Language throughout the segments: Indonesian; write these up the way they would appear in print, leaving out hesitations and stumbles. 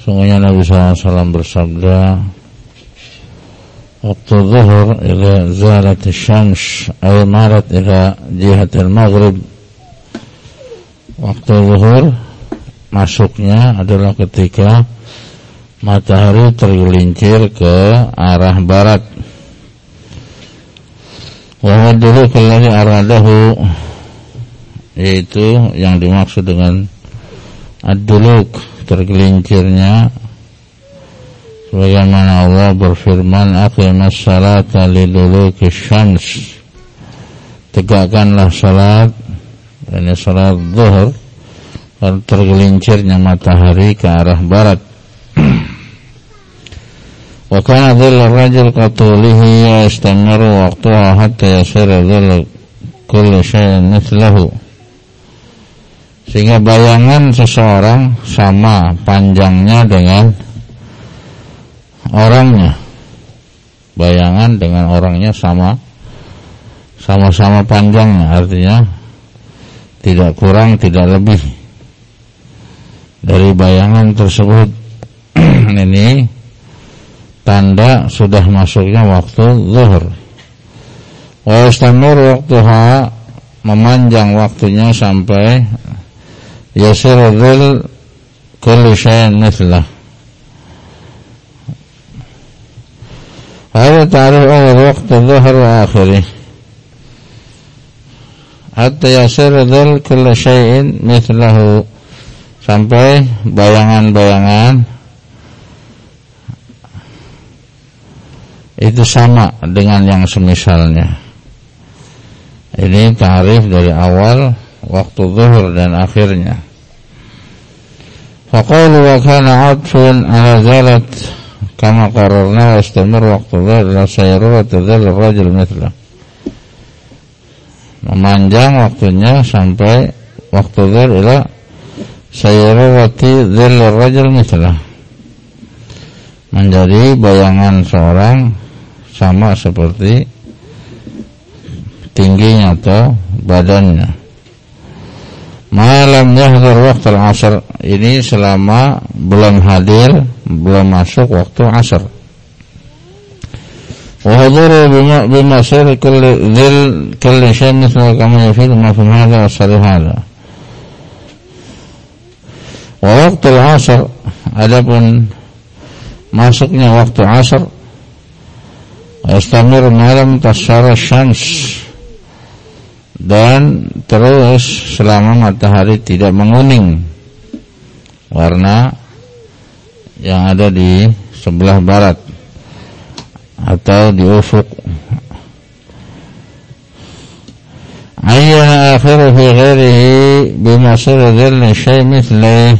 Sungguhnya Nabi SAW bersabda, waktu zuhur ila zalati syams ay marat ila jihatil maghrib. Waktu zuhur masuknya adalah ketika matahari tergelincir ke arah barat. Wa hadulu kalladhi aradahu, yaitu yang dimaksud dengan ad-duluk, tergelincirnya, sebagaimana Allah berfirman, aqimas salata liduluki syams, tegakkanlah salat, ini salat zuhur, tergelincirnya matahari ke arah barat. Wa kana dhillu rajul qatulihi wa istamiru waqtuha hatta yasira dhillu kulli syai'in mithlahu. Sehingga bayangan seseorang sama panjangnya dengan orangnya. Bayangan dengan orangnya sama-sama panjangnya, artinya tidak kurang tidak lebih dari bayangan tersebut. Ini tanda sudah masuknya waktu zuhur. Wa istamir waqtuha, memanjang waktunya sampai yasiru dhil kulli syai'in mithlah. Hadha ta'rif awal waqtu dhuhr wa akhirih hatta yasiru dhil kulli syai'in mithlahu, sampai bayangan-bayangan itu sama dengan yang semisalnya. Ini ta'rif dari awal waktu zuhur dan akhirnya. Faqalu wa kana 'atfun 'ala zalat kama qararna wa istamir waqtu dhuhr la sayrurat dhil rajul mithlah. Memanjang waktunya sampai waktu zuhur ila sayrurati dhil rajul mithlah, menjadi bayangan seorang sama seperti tingginya atau badannya. Malam yahdur waktu asar, ini selama belum hadir, belum masuk waktu asar. Wa haduru bimasir kulli syai'in mithla kama yafid ma fi hadha wa sarih hadha. Wa waktu asar, adapun masuknya waktu asar, istamir malam tasyara syams, dan terus selama matahari tidak menguning warna yang ada di sebelah barat atau di ufuk. Ayyana akhiru fi ghairihi bimasir dhilli syai' mithlih.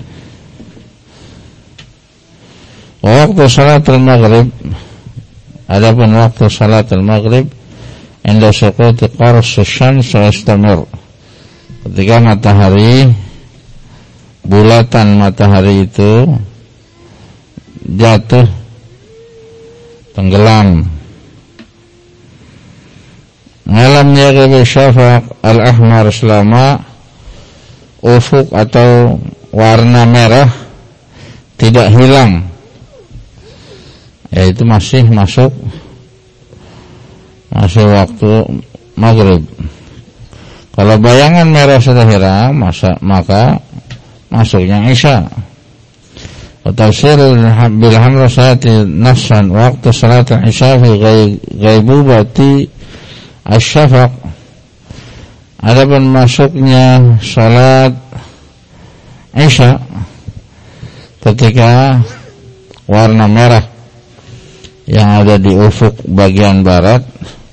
Waktu salatul maghrib, adapun waktu salatul maghrib inda suquti qars syams wa istamir, ketika matahari, bulatan matahari itu jatuh, tenggelam. Malam yaghib syafaq al-ahmar, selama ufuk atau warna merah tidak hilang, yaitu masih masuk waktu maghrib. Kalau bayangan merah sudah hilang, maka masuknya isya. Wa tafsir bil hamrasati nafsan waktu salat isya fi ghaibubati asy-syafaq. Adapun masuknya salat isya ketika warna merah yang ada di ufuk bagian barat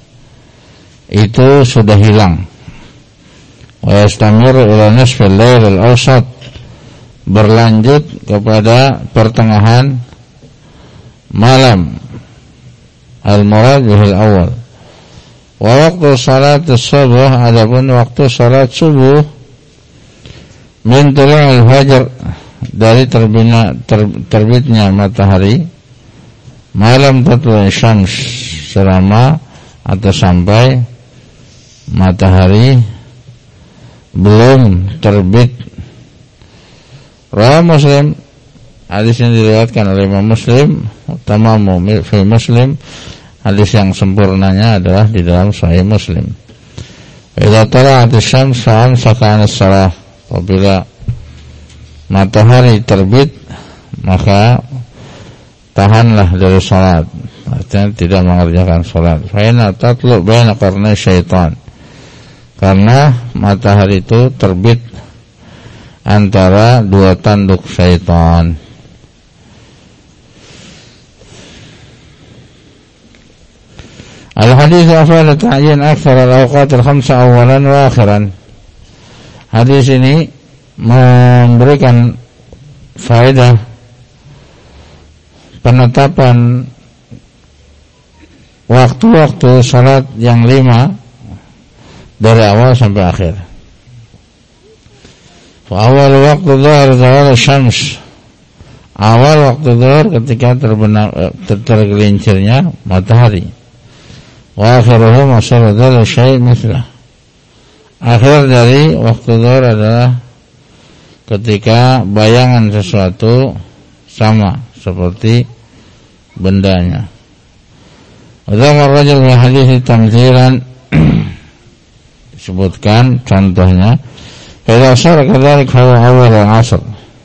itu sudah hilang. Wa yastamir ila nisfil lail al-awsat, berlanjut kepada pertengahan malam, al-murad bihil awal. Wa waktu salat subuh, adapun waktu salat subuh min tulu'il fajr, dari terbitnya matahari, malam tatlu' syams, selama atau sampai matahari belum terbit. Rawi Muslim hadis yang diriwayatkan oleh Imam Muslim, tamamu fi Muslim, hadis yang sempurnanya adalah di dalam Sahih Muslim. Idza tala'at asy-syams fa'amsaka 'an as-shalah. Apabila matahari terbit, maka tahanlah dari salat. Artinya tidak mengerjakan salat. Fa inna tatlu baina qarnay syaitan. Karena matahari itu terbit antara dua tanduk syaitan. Al-hadis afala ta'yin akthar al-awqat al-khamsa awalan wa akhiran. Hadis ini memberikan faedah penetapan waktu-waktu salat yang 5 dari awal sampai akhir. Awal waktu zuhur zawal syams. Awal waktu zuhur ketika tergelincirnya matahari. Wa akhiruhu masyaradzal syai' mislah. Akhir dari waktu zuhur adalah ketika bayangan sesuatu sama seperti bendanya. Dzakar rajul min hadits tamthilan, disebutkan contohnya, idza syara kadzalik fa huwa awal al-'asr.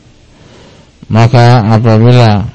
Maka apabila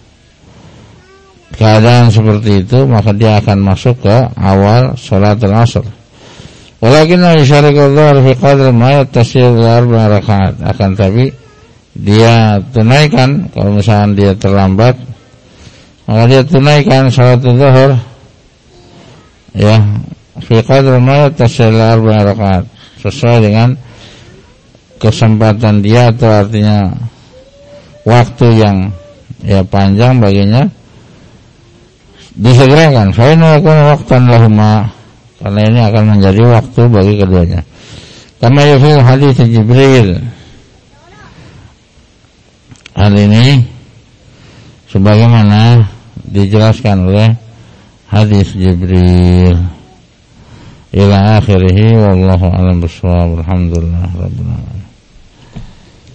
keadaan seperti itu, maka dia akan masuk ke awal salatul asr. Walakin yusyariku dhuhr fi qadri ma yattasil 4 rakaat. Akan tapi dia tunaikan, kalau misalnya dia terlambat, maka dia tunaikan salatul zuhur ya fi qadri ma yattasil 4 rakaat, sesuai dengan kesempatan dia, atau artinya waktu yang ya panjang baginya, disegerakan. Fa inna yakunu waqtan lahuma, karena ini akan menjadi waktu bagi keduanya. Kama yafil hadis Jibril. Hal ini sebagaimana dijelaskan oleh hadis Jibril ila akhirih, wallahu a'lam bishawab. Alhamdulillah rabbil alamin.